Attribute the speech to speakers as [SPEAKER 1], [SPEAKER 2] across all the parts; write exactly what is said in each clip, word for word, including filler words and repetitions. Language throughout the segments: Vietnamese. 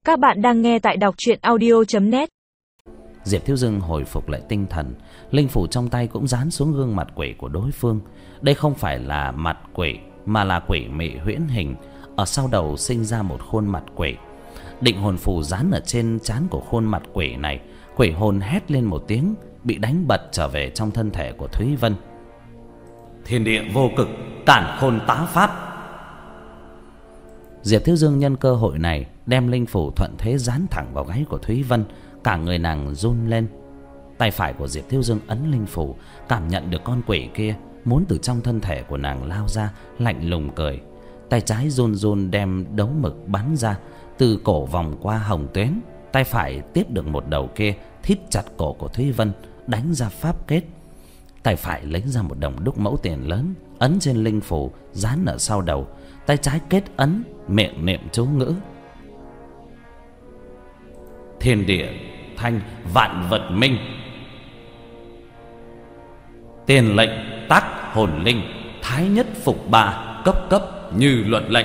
[SPEAKER 1] Các bạn đang nghe tại đọc truyện audio chấm net.
[SPEAKER 2] Diệp Thiếu Dương hồi phục lại tinh thần, linh phủ trong tay cũng dán xuống gương mặt quỷ của đối phương. Đây không phải là mặt quỷ mà là quỷ mị huyễn hình, ở sau đầu sinh ra một khuôn mặt quỷ. Định hồn phù dán ở trên trán của khuôn mặt quỷ này, quỷ hồn hét lên một tiếng, bị đánh bật trở về trong thân thể của Thúy Vân.
[SPEAKER 3] Thiên địa vô cực, cản khôn tá pháp.
[SPEAKER 2] Diệp Thiếu Dương nhân cơ hội này đem linh phủ thuận thế dán thẳng vào gáy của Thúy Vân, cả người nàng run lên. Tay phải của Diệp Thiếu Dương ấn linh phủ, cảm nhận được con quỷ kia muốn từ trong thân thể của nàng lao ra, lạnh lùng cười. Tay trái run run đem đấu mực bắn ra, từ cổ vòng qua hồng tuyến. Tay phải tiếp được một đầu kia, thít chặt cổ của Thúy Vân, đánh ra pháp kết. Tay phải lấy ra một đồng đúc mẫu tiền lớn, ấn trên linh phủ, dán ở sau đầu. Tay trái kết ấn, miệng niệm chú ngữ.
[SPEAKER 3] Thiên địa thanh, vạn vật minh. Tiền lệnh tác hồn linh, thái nhất phục ba, cấp cấp như luật lệnh.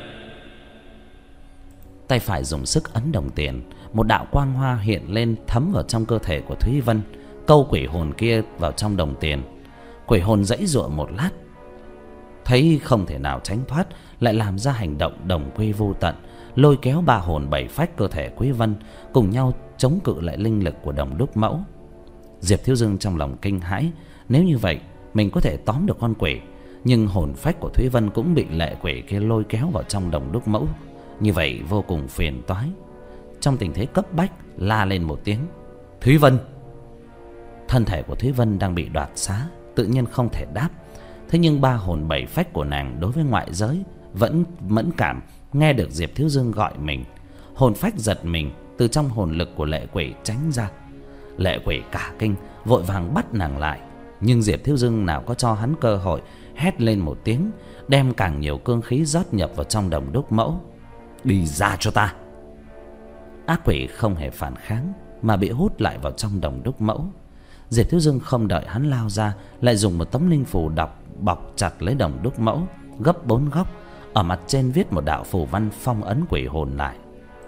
[SPEAKER 2] Tay phải dùng sức ấn đồng tiền, một đạo quang hoa hiện lên thấm vào trong cơ thể của Thúy Vân, câu quỷ hồn kia vào trong đồng tiền. Quỷ hồn giãy giụa một lát, thấy không thể nào tránh thoát, lại làm ra hành động đồng quy vô tận, lôi kéo ba hồn bảy phách cơ thể Quý Vân cùng nhau chống cự lại linh lực của đồng đúc mẫu. Diệp Thiếu Dương trong lòng kinh hãi, nếu như vậy mình có thể tóm được con quỷ, nhưng hồn phách của Thúy Vân cũng bị lệ quỷ kia lôi kéo vào trong đồng đúc mẫu, như vậy vô cùng phiền toái. Trong tình thế cấp bách, la lên một tiếng: "Thúy Vân!" Thân thể của Thúy Vân đang bị đoạt xá, tự nhiên không thể đáp. Thế nhưng ba hồn bảy phách của nàng đối với ngoại giới vẫn mẫn cảm, nghe được Diệp Thiếu Dương gọi mình. Hồn phách giật mình, từ trong hồn lực của lệ quỷ tránh ra. Lệ quỷ cả kinh, vội vàng bắt nàng lại. Nhưng Diệp Thiếu Dương nào có cho hắn cơ hội, hét lên một tiếng, đem càng nhiều cương khí rót nhập vào trong đồng đúc mẫu.
[SPEAKER 3] "Đi ra cho ta!"
[SPEAKER 2] Ác quỷ không hề phản kháng, mà bị hút lại vào trong đồng đúc mẫu. Diệp Thiếu Dương không đợi hắn lao ra, lại dùng một tấm linh phù đọc bọc chặt lấy đồng đúc mẫu, gấp bốn góc, ở mặt trên viết một đạo phù văn phong ấn quỷ hồn lại.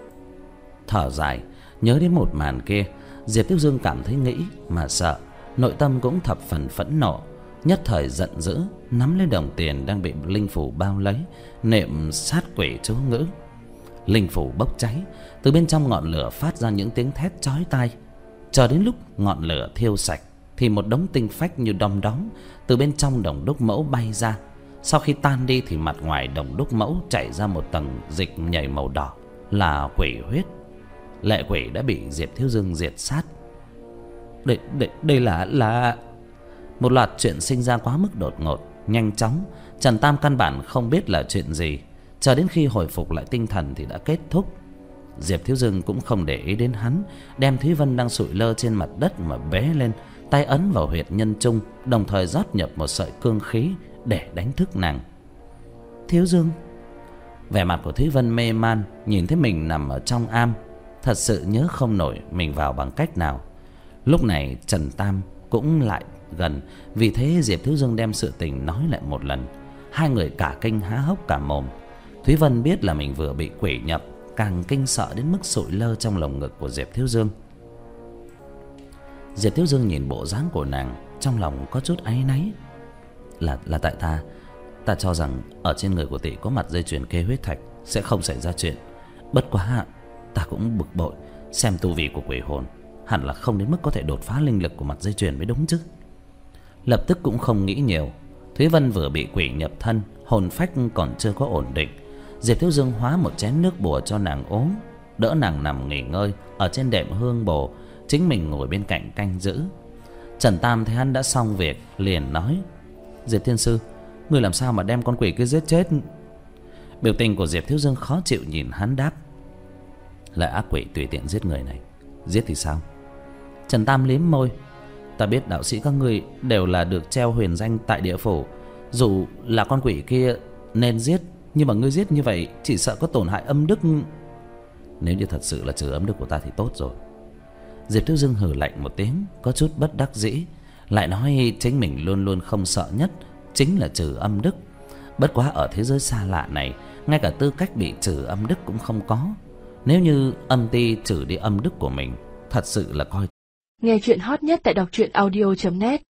[SPEAKER 2] Thở dài, nhớ đến một màn kia, Diệp Thiếu Dương cảm thấy nghĩ mà sợ, nội tâm cũng thập phần phẫn nộ, nhất thời giận dữ, nắm lấy đồng tiền đang bị linh phù bao lấy, niệm sát quỷ chú ngữ. Linh phù bốc cháy, từ bên trong ngọn lửa phát ra những tiếng thét chói tai. Chờ đến lúc ngọn lửa thiêu sạch, thì một đống tinh phách như đom đóm từ bên trong đồng đúc mẫu bay ra. Sau khi tan đi thì mặt ngoài đồng đúc mẫu chảy ra một tầng dịch nhầy màu đỏ, là quỷ huyết. Lệ quỷ đã bị Diệp Thiếu Dương diệt sát. Đây, đây, đây là là một loạt chuyện sinh ra quá mức đột ngột, nhanh chóng. Trần Tam căn bản không biết là chuyện gì. Chờ đến khi hồi phục lại tinh thần thì đã kết thúc. Diệp Thiếu Dương cũng không để ý đến hắn, đem Thúy Vân đang sụi lơ trên mặt đất mà bế lên, tay ấn vào huyệt nhân trung, đồng thời rót nhập một sợi cương khí để đánh thức nàng. "Thiếu Dương!" Vẻ mặt của Thúy Vân mê man, nhìn thấy mình nằm ở trong am, thật sự nhớ không nổi mình vào bằng cách nào. Lúc này Trần Tam cũng lại gần, vì thế Diệp Thiếu Dương đem sự tình nói lại một lần. Hai người cả kinh há hốc cả mồm. Thúy Vân biết là mình vừa bị quỷ nhập, càng kinh sợ đến mức sụi lơ trong lồng ngực của Diệp Thiếu Dương. Diệp Thiếu Dương nhìn bộ dáng của nàng, trong lòng có chút áy náy. Là là tại ta, ta cho rằng ở trên người của tỷ có mặt dây chuyền kê huyết thạch, sẽ không xảy ra chuyện. Bất quá ta cũng bực bội, xem tu vi của quỷ hồn hẳn là không đến mức có thể đột phá linh lực của mặt dây chuyền mới đúng chứ. Lập tức cũng không nghĩ nhiều, Thúy Vân vừa bị quỷ nhập thân, hồn phách còn chưa có ổn định. Diệp Thiếu Dương hóa một chén nước bùa cho nàng uống, đỡ nàng nằm nghỉ ngơi ở trên đệm hương bồ, chính mình ngồi bên cạnh canh giữ. Trần Tam thấy hắn đã xong việc, liền nói: "Diệp Thiên Sư, ngươi làm sao mà đem con quỷ kia giết chết?" Biểu tình của Diệp Thiếu Dương khó chịu nhìn hắn đáp: "Là ác quỷ tùy tiện giết người này, giết thì sao?" Trần Tam liếm môi: "Ta biết đạo sĩ các ngươi đều là được treo huyền danh tại địa phủ, dù là con quỷ kia nên giết, nhưng mà ngươi giết như vậy chỉ sợ có tổn hại âm đức." "Nếu như thật sự là trừ âm đức của ta thì tốt rồi." Diệp Thiếu Dương hừ lạnh một tiếng, có chút bất đắc dĩ, lại nói chính mình luôn luôn không sợ nhất chính là trừ âm đức. Bất quá ở thế giới xa lạ này, ngay cả tư cách bị trừ âm đức cũng không có. Nếu như âm ty trừ đi âm đức của mình, thật sự là coi.
[SPEAKER 4] Nghe chuyện hot nhất tại đọc truyện audio chấm net.